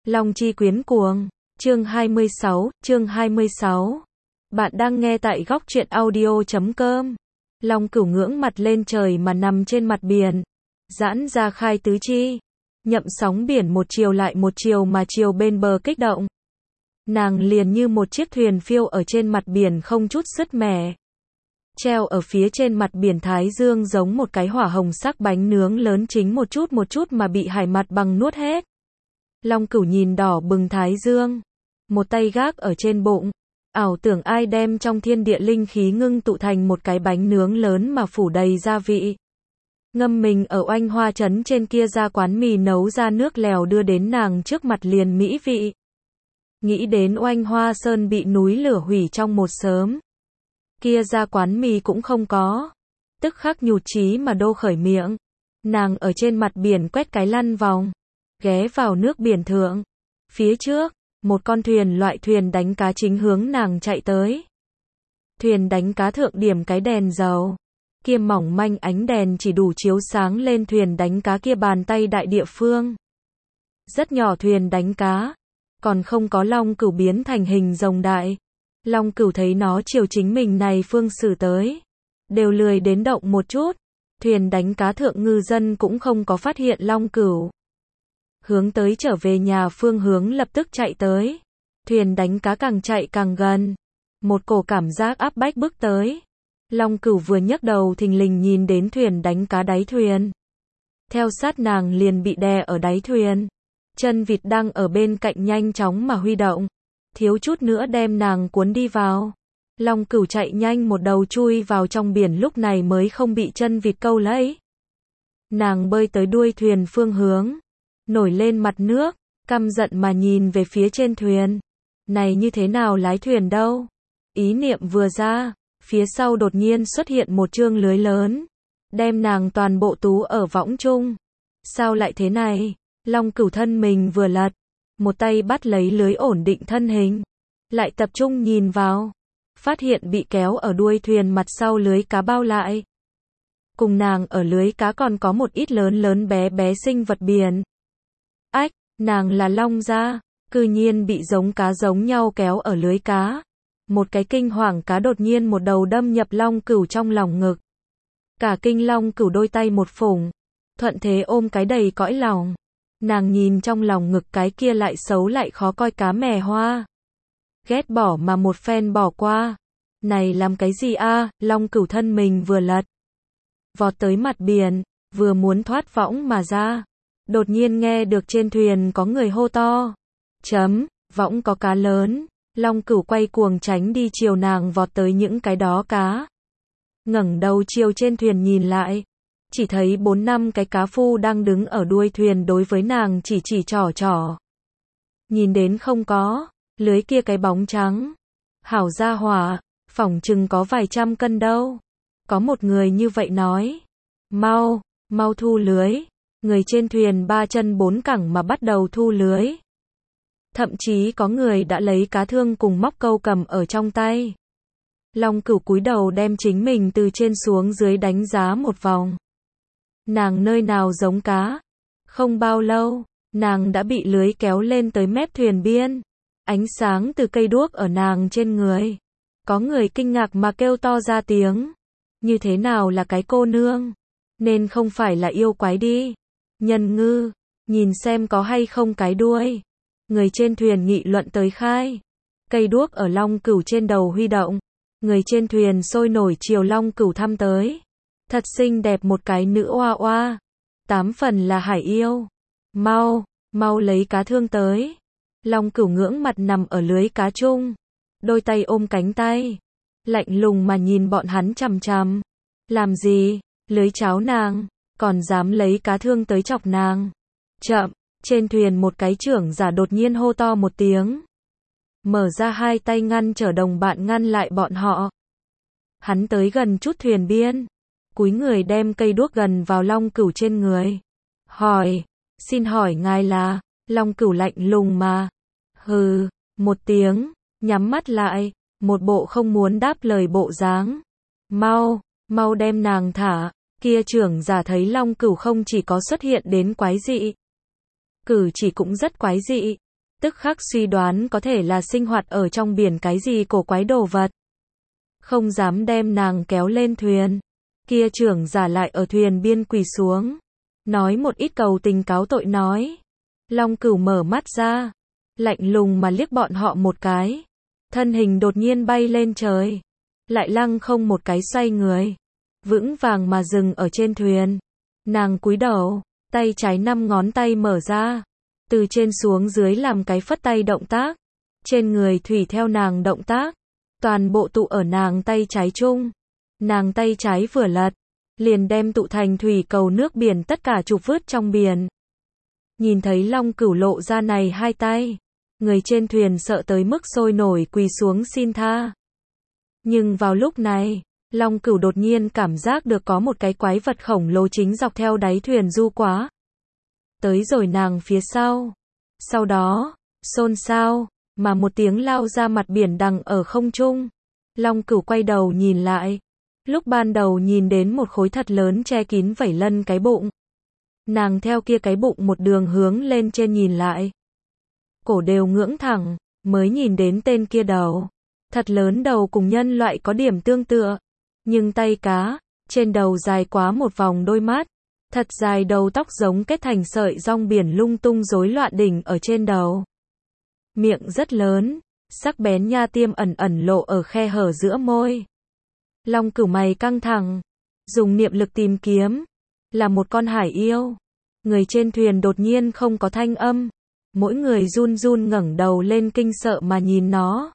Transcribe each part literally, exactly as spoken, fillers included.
Long chi quyến cuồng, chương hai mươi sáu, chương hai mươi sáu. Bạn đang nghe tại góc truyện audio chấm com. Long Cửu ngưỡng mặt lên trời mà nằm trên mặt biển, giãn ra khai tứ chi, nhậm sóng biển một chiều lại một chiều mà chiều bên bờ kích động. Nàng liền như một chiếc thuyền phiêu ở trên mặt biển không chút sứt mẻ. Treo ở phía trên mặt biển Thái Dương giống một cái hỏa hồng sắc bánh nướng lớn chính một chút một chút mà bị hải mặt bằng nuốt hết. Long Cửu nhìn đỏ bừng Thái Dương, một tay gác ở trên bụng, ảo tưởng ai đem trong thiên địa linh khí ngưng tụ thành một cái bánh nướng lớn mà phủ đầy gia vị. Ngâm mình ở Oanh Hoa trấn trên kia ra quán mì nấu ra nước lèo đưa đến nàng trước mặt liền mỹ vị. Nghĩ đến Oanh Hoa Sơn bị núi lửa hủy trong một sớm, kia ra quán mì cũng không có, tức khắc nhụt chí mà đô khởi miệng. Nàng ở trên mặt biển quét cái lăn vòng, ghé vào nước biển thượng. Phía trước, một con thuyền loại thuyền đánh cá chính hướng nàng chạy tới. Thuyền đánh cá thượng điểm cái đèn dầu, kia mỏng manh ánh đèn chỉ đủ chiếu sáng lên thuyền đánh cá kia bàn tay đại địa phương. Rất nhỏ thuyền đánh cá, còn không có Long Cửu biến thành hình rồng đại. Long Cửu thấy nó chiều chính mình này phương xử tới, đều lười đến động một chút. Thuyền đánh cá thượng ngư dân cũng không có phát hiện Long Cửu. Hướng tới trở về nhà phương hướng lập tức chạy tới. Thuyền đánh cá càng chạy càng gần, một cổ cảm giác áp bách bước tới. Long Cửu vừa nhấc đầu thình lình nhìn đến thuyền đánh cá đáy thuyền. Theo sát nàng liền bị đè ở đáy thuyền. Chân vịt đang ở bên cạnh nhanh chóng mà huy động, thiếu chút nữa đem nàng cuốn đi vào. Long Cửu chạy nhanh một đầu chui vào trong biển lúc này mới không bị chân vịt câu lấy. Nàng bơi tới đuôi thuyền phương hướng, nổi lên mặt nước, căm giận mà nhìn về phía trên thuyền. Này như thế nào lái thuyền đâu? Ý niệm vừa ra, phía sau đột nhiên xuất hiện một chương lưới lớn, đem nàng toàn bộ tú ở võng chung. Sao lại thế này? Long Cửu thân mình vừa lật, một tay bắt lấy lưới ổn định thân hình, lại tập trung nhìn vào, phát hiện bị kéo ở đuôi thuyền mặt sau lưới cá bao lại. Cùng nàng ở lưới cá còn có một ít lớn lớn bé bé sinh vật biển. Ách, nàng là Long gia, cư nhiên bị giống cá giống nhau kéo ở lưới cá. Một cái kinh hoàng cá đột nhiên một đầu đâm nhập Long Cửu trong lòng ngực. Cả kinh Long Cửu đôi tay một phủng, thuận thế ôm cái đầy cõi lòng. Nàng nhìn trong lòng ngực cái kia lại xấu lại khó coi cá mè hoa, ghét bỏ mà một phen bỏ qua. Này làm cái gì a? Long Cửu thân mình vừa lật, vọt tới mặt biển, vừa muốn thoát võng mà ra. Đột nhiên nghe được trên thuyền có người hô to. Chấm, võng có cá lớn. Long Cửu quay cuồng tránh đi chiều nàng vọt tới những cái đó cá. Ngẩng đầu chiều trên thuyền nhìn lại, chỉ thấy bốn năm cái cá phu đang đứng ở đuôi thuyền đối với nàng chỉ chỉ trỏ trỏ. Nhìn đến không có, lưới kia cái bóng trắng. Hảo gia hỏa, phỏng chừng có vài trăm cân đâu. Có một người như vậy nói. Mau, mau thu lưới. Người trên thuyền ba chân bốn cẳng mà bắt đầu thu lưới. Thậm chí có người đã lấy cá thương cùng móc câu cầm ở trong tay. Long Cửu cúi đầu đem chính mình từ trên xuống dưới đánh giá một vòng. Nàng nơi nào giống cá? Không bao lâu, nàng đã bị lưới kéo lên tới mép thuyền biên. Ánh sáng từ cây đuốc ở nàng trên người. Có người kinh ngạc mà kêu to ra tiếng. Như thế nào là cái cô nương? Nên không phải là yêu quái đi. Nhân ngư, nhìn xem có hay không cái đuôi. Người trên thuyền nghị luận tới khai. Cây đuốc ở Long Cửu trên đầu huy động. Người trên thuyền sôi nổi chiều Long Cửu thăm tới. Thật xinh đẹp một cái nữ oa oa. Tám phần là hải yêu. Mau, mau lấy cá thương tới. Long Cửu ngưỡng mặt nằm ở lưới cá chung. Đôi tay ôm cánh tay. Lạnh lùng mà nhìn bọn hắn chằm chằm. Làm gì? Lưới cháo nàng. Còn dám lấy cá thương tới chọc nàng. Chậm, trên thuyền một cái trưởng giả đột nhiên hô to một tiếng. Mở ra hai tay ngăn trở đồng bạn ngăn lại bọn họ. Hắn tới gần chút thuyền biên. Cúi người đem cây đuốc gần vào Long Cửu trên người. Hỏi, xin hỏi ngài là? Long Cửu lạnh lùng mà. Hừ, một tiếng, nhắm mắt lại, một bộ không muốn đáp lời bộ dáng. Mau, mau đem nàng thả. Kia trưởng giả thấy Long Cửu không chỉ có xuất hiện đến quái dị, cử chỉ cũng rất quái dị, tức khắc suy đoán có thể là sinh hoạt ở trong biển cái gì cổ quái đồ vật. Không dám đem nàng kéo lên thuyền. Kia trưởng giả lại ở thuyền biên quỳ xuống. Nói một ít cầu tình cáo tội nói. Long Cửu mở mắt ra. Lạnh lùng mà liếc bọn họ một cái. Thân hình đột nhiên bay lên trời. Lại lăng không một cái xoay người. Vững vàng mà dừng ở trên thuyền. Nàng cúi đầu. Tay trái năm ngón tay mở ra. Từ trên xuống dưới làm cái phất tay động tác. Trên người thủy theo nàng động tác. Toàn bộ tụ ở nàng tay trái chung. Nàng tay trái vừa lật. Liền đem tụ thành thủy cầu nước biển tất cả trục vứt trong biển. Nhìn thấy Long Cửu lộ ra này hai tay. Người trên thuyền sợ tới mức sôi nổi quỳ xuống xin tha. Nhưng vào lúc này, Long Cửu đột nhiên cảm giác được có một cái quái vật khổng lồ chính dọc theo đáy thuyền du quá. Tới rồi nàng phía sau. Sau đó, xôn xao, mà một tiếng lao ra mặt biển đằng ở không trung. Long Cửu quay đầu nhìn lại. Lúc ban đầu nhìn đến một khối thật lớn che kín vảy lân cái bụng. Nàng theo kia cái bụng một đường hướng lên trên nhìn lại. Cổ đều ngưỡng thẳng, mới nhìn đến tên kia đầu. Thật lớn đầu cùng nhân loại có điểm tương tựa. Nhưng tay cá, trên đầu dài quá một vòng đôi mắt. Thật dài đầu tóc giống kết thành sợi rong biển lung tung rối loạn đỉnh ở trên đầu. Miệng rất lớn, sắc bén nha tiêm ẩn ẩn lộ ở khe hở giữa môi. Long Cửu mày căng thẳng, dùng niệm lực tìm kiếm, là một con hải yêu. Người trên thuyền đột nhiên không có thanh âm, mỗi người run run ngẩng đầu lên kinh sợ mà nhìn nó.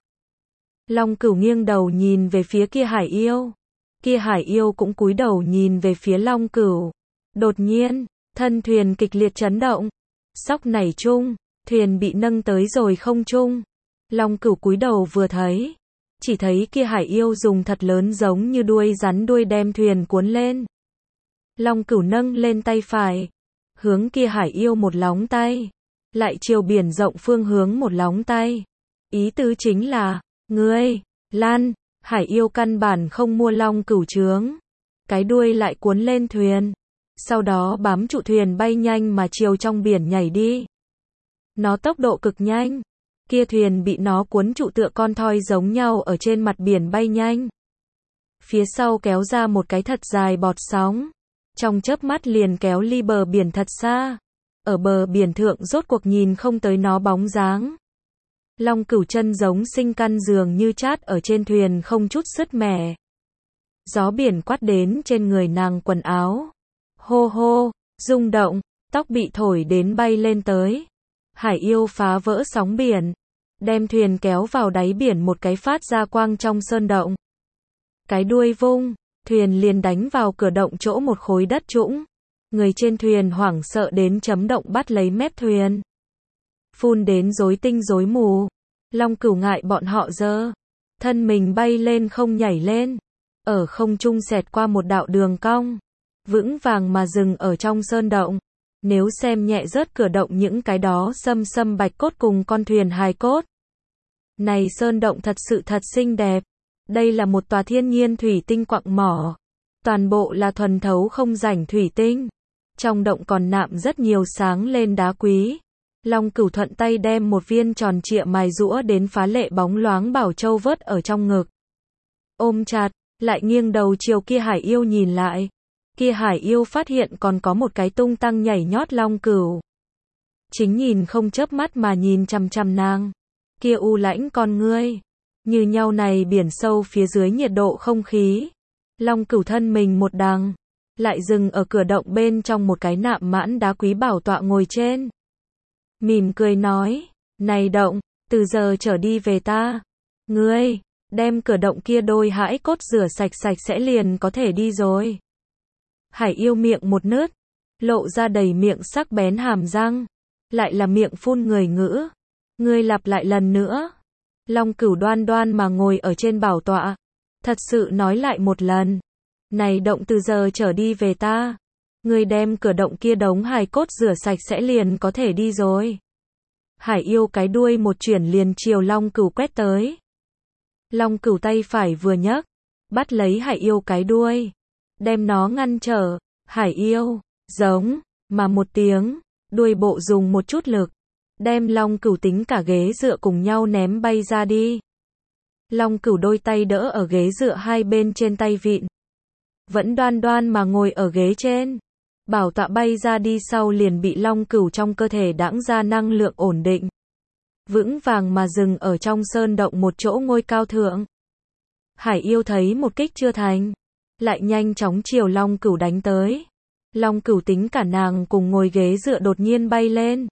Long Cửu nghiêng đầu nhìn về phía kia hải yêu, kia hải yêu cũng cúi đầu nhìn về phía Long Cửu. Đột nhiên, thân thuyền kịch liệt chấn động, sóc nảy chung, thuyền bị nâng tới rồi không trung. Long Cửu cúi đầu vừa thấy, chỉ thấy kia hải yêu dùng thật lớn giống như đuôi rắn đuôi đem thuyền cuốn lên. Long Cửu nâng lên tay phải, hướng kia hải yêu một lóng tay, lại chiều biển rộng phương hướng một lóng tay. Ý tứ chính là, ngươi, lan, hải yêu căn bản không mua Long Cửu chướng. Cái đuôi lại cuốn lên thuyền, sau đó bám trụ thuyền bay nhanh mà chiều trong biển nhảy đi. Nó tốc độ cực nhanh. Kia thuyền bị nó cuốn trụ tựa con thoi giống nhau ở trên mặt biển bay nhanh. Phía sau kéo ra một cái thật dài bọt sóng. Trong chớp mắt liền kéo ly bờ biển thật xa. Ở bờ biển thượng rốt cuộc nhìn không tới nó bóng dáng. Long Cửu chân giống sinh căn dường như chát ở trên thuyền không chút sứt mẻ. Gió biển quát đến trên người nàng quần áo. Hô hô, rung động, tóc bị thổi đến bay lên tới. Hải yêu phá vỡ sóng biển, đem thuyền kéo vào đáy biển một cái phát ra quang trong sơn động. Cái đuôi vung, thuyền liền đánh vào cửa động chỗ một khối đất trũng. Người trên thuyền hoảng sợ đến chấm động bắt lấy mép thuyền. Phun đến rối tinh rối mù. Long Cửu ngại bọn họ dơ. Thân mình bay lên không nhảy lên. Ở không trung xẹt qua một đạo đường cong. Vững vàng mà dừng ở trong sơn động. Nếu xem nhẹ rớt cửa động những cái đó xâm xâm bạch cốt cùng con thuyền hài cốt. Này sơn động thật sự thật xinh đẹp. Đây là một tòa thiên nhiên thủy tinh quặng mỏ. Toàn bộ là thuần thấu không rảnh thủy tinh. Trong động còn nạm rất nhiều sáng lên đá quý. Long Cửu thuận tay đem một viên tròn trịa mài rũa đến phá lệ bóng loáng bảo châu vớt ở trong ngực. Ôm chặt, lại nghiêng đầu chiều kia hải yêu nhìn lại. Kia hải yêu phát hiện còn có một cái tung tăng nhảy nhót Long Cửu. Chính nhìn không chớp mắt mà nhìn chằm chằm nàng. Kia u lãnh con ngươi. Như nhau này biển sâu phía dưới nhiệt độ không khí. Long Cửu thân mình một đằng. Lại dừng ở cửa động bên trong một cái nạm mãn đá quý bảo tọa ngồi trên. Mỉm cười nói. Này động, từ giờ trở đi về ta. Ngươi, đem cửa động kia đôi hãi cốt rửa sạch sạch sẽ liền có thể đi rồi. Hải yêu miệng một nứt, lộ ra đầy miệng sắc bén hàm răng, lại là miệng phun người ngữ. Ngươi lặp lại lần nữa. Long Cửu đoan đoan mà ngồi ở trên bảo tọa, thật sự nói lại một lần. Này động từ giờ trở đi về ta. Ngươi đem cửa động kia đống hài cốt rửa sạch sẽ liền có thể đi rồi. Hải yêu cái đuôi một chuyển liền chiều Long Cửu quét tới. Long Cửu tay phải vừa nhấc, bắt lấy hải yêu cái đuôi. Đem nó ngăn trở, hải yêu, giống, mà một tiếng, đuôi bộ dùng một chút lực, đem Long Cửu tính cả ghế dựa cùng nhau ném bay ra đi. Long Cửu đôi tay đỡ ở ghế dựa hai bên trên tay vịn. Vẫn đoan đoan mà ngồi ở ghế trên. Bảo tọa bay ra đi sau liền bị Long Cửu trong cơ thể đãng ra năng lượng ổn định. Vững vàng mà dừng ở trong sơn động một chỗ ngôi cao thượng. Hải yêu thấy một kích chưa thành. Lại nhanh chóng chiều Long Cửu đánh tới. Long Cửu tính cả nàng cùng ngồi ghế dựa đột nhiên bay lên.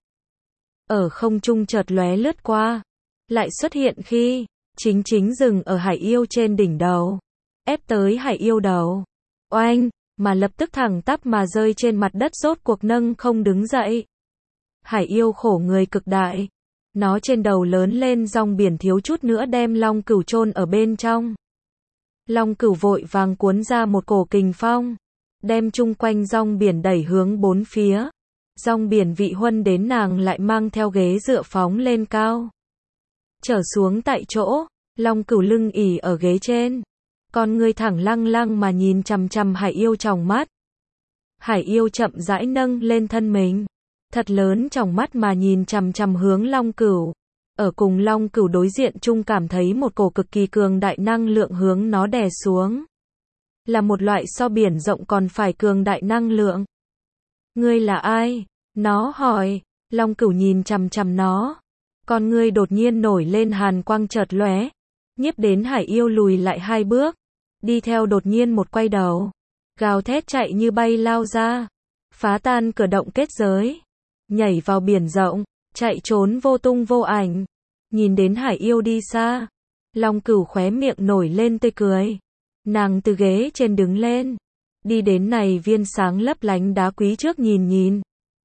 Ở không trung chợt lóe lướt qua. Lại xuất hiện khi chính chính dừng ở hải yêu trên đỉnh đầu. Ép tới hải yêu đầu. Oanh, mà lập tức thẳng tắp mà rơi trên mặt đất rốt cuộc nâng không đứng dậy. Hải yêu khổ người cực đại. Nó trên đầu lớn lên rong biển thiếu chút nữa đem Long Cửu chôn ở bên trong. Long Cửu vội vàng cuốn ra một cổ kình phong. Đem chung quanh rong biển đẩy hướng bốn phía. Rong biển vị huân đến nàng lại mang theo ghế dựa phóng lên cao. Trở xuống tại chỗ, Long Cửu lưng ỉ ở ghế trên. Con người thẳng lăng lăng mà nhìn chằm chằm hải yêu tròng mắt. Hải yêu chậm rãi nâng lên thân mình. Thật lớn tròng mắt mà nhìn chằm chằm hướng Long Cửu. Ở cùng Long Cửu đối diện chung cảm thấy một cổ cực kỳ cường đại năng lượng hướng nó đè xuống. Là một loại so biển rộng còn phải cường đại năng lượng. Ngươi là ai? Nó hỏi. Long Cửu nhìn chằm chằm nó. Con ngươi đột nhiên nổi lên hàn quang chợt lóe. Nhiếp đến hải yêu lùi lại hai bước. Đi theo đột nhiên một quay đầu. Gào thét chạy như bay lao ra. Phá tan cửa động kết giới. Nhảy vào biển rộng. Chạy trốn vô tung vô ảnh. Nhìn đến hải yêu đi xa. Long Cửu khóe miệng nổi lên tươi cười. Nàng từ ghế trên đứng lên. Đi đến này viên sáng lấp lánh đá quý trước nhìn nhìn.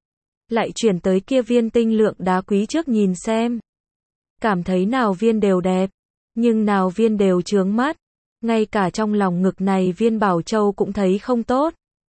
Lại chuyển tới kia viên tinh lượng đá quý trước nhìn xem. Cảm thấy nào viên đều đẹp. Nhưng nào viên đều chướng mắt. Ngay cả trong lòng ngực này viên bảo châu cũng thấy không tốt.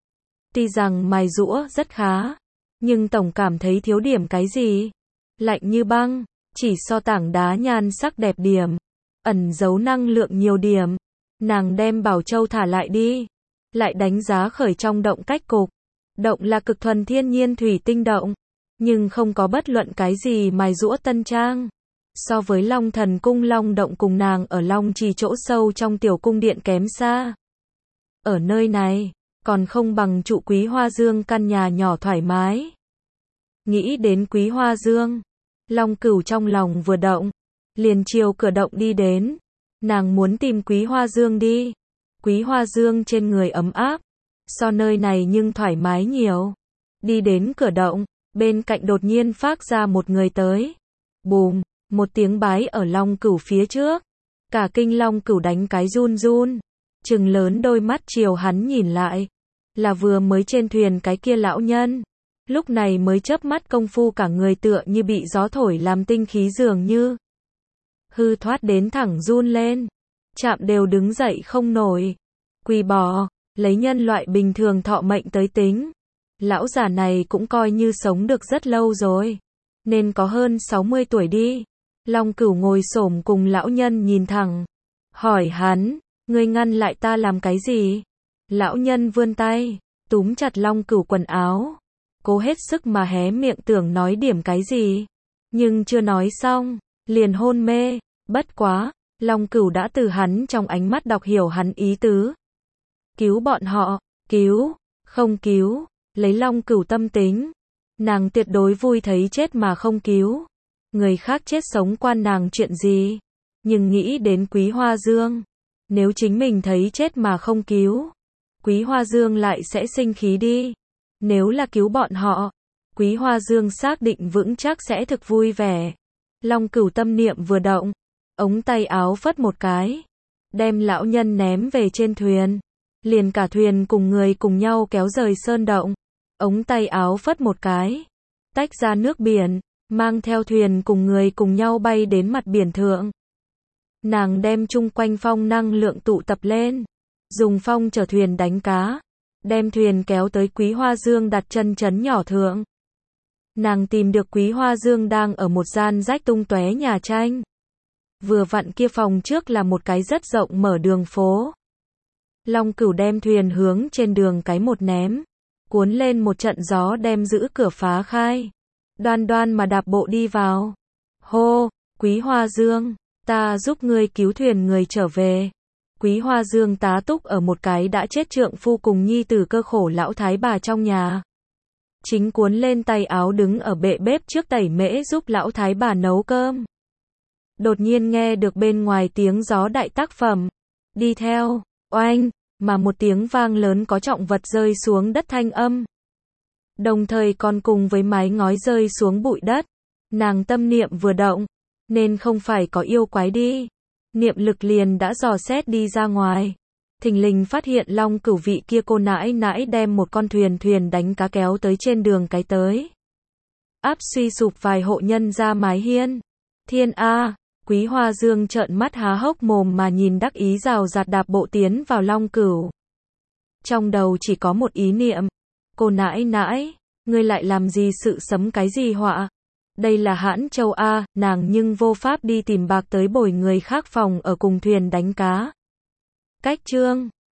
Tuy rằng mài rũa rất khá. Nhưng tổng cảm thấy thiếu điểm cái gì. Lạnh như băng. Chỉ so tảng đá nhan sắc đẹp điểm. Ẩn giấu năng lượng nhiều điểm. Nàng đem bảo châu thả lại đi. Lại đánh giá khởi trong động cách cục. Động là cực thuần thiên nhiên thủy tinh động. Nhưng không có bất luận cái gì mài rũa tân trang. So với Long Thần Cung Long Động cùng nàng ở Long Trì chỗ sâu trong tiểu cung điện kém xa. Ở nơi này, còn không bằng trụ Quý Hoa Dương căn nhà nhỏ thoải mái. Nghĩ đến Quý Hoa Dương, Long Cửu trong lòng vừa động, liền chiều cửa động đi đến. Nàng muốn tìm Quý Hoa Dương đi. Quý Hoa Dương trên người ấm áp, so nơi này nhưng thoải mái nhiều. Đi đến cửa động, bên cạnh đột nhiên phát ra một người tới. Bùm, một tiếng bái ở Long Cửu phía trước. Cả kinh Long Cửu đánh cái run run. Trừng lớn đôi mắt chiều hắn nhìn lại. Là vừa mới trên thuyền cái kia lão nhân. Lúc này mới chớp mắt công phu cả người tựa như bị gió thổi làm tinh khí dường như. Hư thoát đến thẳng run lên. Chạm đều đứng dậy không nổi. Quỳ bò, lấy nhân loại bình thường thọ mệnh tới tính. Lão già này cũng coi như sống được rất lâu rồi. Nên có hơn sáu mươi tuổi đi. Long Cửu ngồi xổm cùng lão nhân nhìn thẳng. Hỏi hắn, ngươi ngăn lại ta làm cái gì? Lão nhân vươn tay, túm chặt Long Cửu quần áo. Cố hết sức mà hé miệng tưởng nói điểm cái gì. Nhưng chưa nói xong, liền hôn mê. Bất quá, Long Cửu đã từ hắn trong ánh mắt đọc hiểu hắn ý tứ. Cứu bọn họ, cứu, không cứu, lấy Long Cửu tâm tính. Nàng tuyệt đối vui thấy chết mà không cứu. Người khác chết sống quan nàng chuyện gì. Nhưng nghĩ đến Quý Hoa Dương. Nếu chính mình thấy chết mà không cứu. Quý Hoa Dương lại sẽ sinh khí đi. Nếu là cứu bọn họ. Quý Hoa Dương xác định vững chắc sẽ thực vui vẻ. Long Cửu tâm niệm vừa động. Ống tay áo phất một cái. Đem lão nhân ném về trên thuyền. Liền cả thuyền cùng người cùng nhau kéo rời sơn động. Ống tay áo phất một cái. Tách ra nước biển. Mang theo thuyền cùng người cùng nhau bay đến mặt biển thượng. Nàng đem chung quanh phong năng lượng tụ tập lên. Dùng phong chở thuyền đánh cá. Đem thuyền kéo tới Quý Hoa Dương đặt chân chấn nhỏ thượng. Nàng tìm được Quý Hoa Dương đang ở một gian rách tung tóe nhà tranh. Vừa vặn kia phòng trước là một cái rất rộng mở đường phố. Long Cửu đem thuyền hướng trên đường cái một ném. Cuốn lên một trận gió đem giữ cửa phá khai. đoan đoan mà đạp bộ đi vào. Hô, Quý Hoa Dương, ta giúp ngươi cứu thuyền người trở về. Quý Hoa Dương tá túc ở một cái đã chết trượng phu cùng nhi tử cơ khổ lão thái bà trong nhà. Chính cuốn lên tay áo đứng ở bệ bếp trước tẩy mễ giúp lão thái bà nấu cơm. Đột nhiên nghe được bên ngoài tiếng gió đại tác phẩm. Đi theo, oanh, mà một tiếng vang lớn có trọng vật rơi xuống đất thanh âm. Đồng thời còn cùng với mái ngói rơi xuống bụi đất. Nàng tâm niệm vừa động, nên không phải có yêu quái đi. Niệm lực liền đã dò xét đi ra ngoài. Thình lình phát hiện Long Cửu vị kia cô nãi nãi đem một con thuyền thuyền đánh cá kéo tới trên đường cái tới. Áp suy sụp vài hộ nhân ra mái hiên. Thiên A, Quý Hoa Dương trợn mắt há hốc mồm mà nhìn đắc ý rào rạt đạp bộ tiến vào Long Cửu. Trong đầu chỉ có một ý niệm. Cô nãi nãi, ngươi lại làm gì sự sấm cái gì họa? Đây là Hãn Châu A, nàng nhưng vô pháp đi tìm bạc tới bồi người khác phòng ở cùng thuyền đánh cá. Cách chương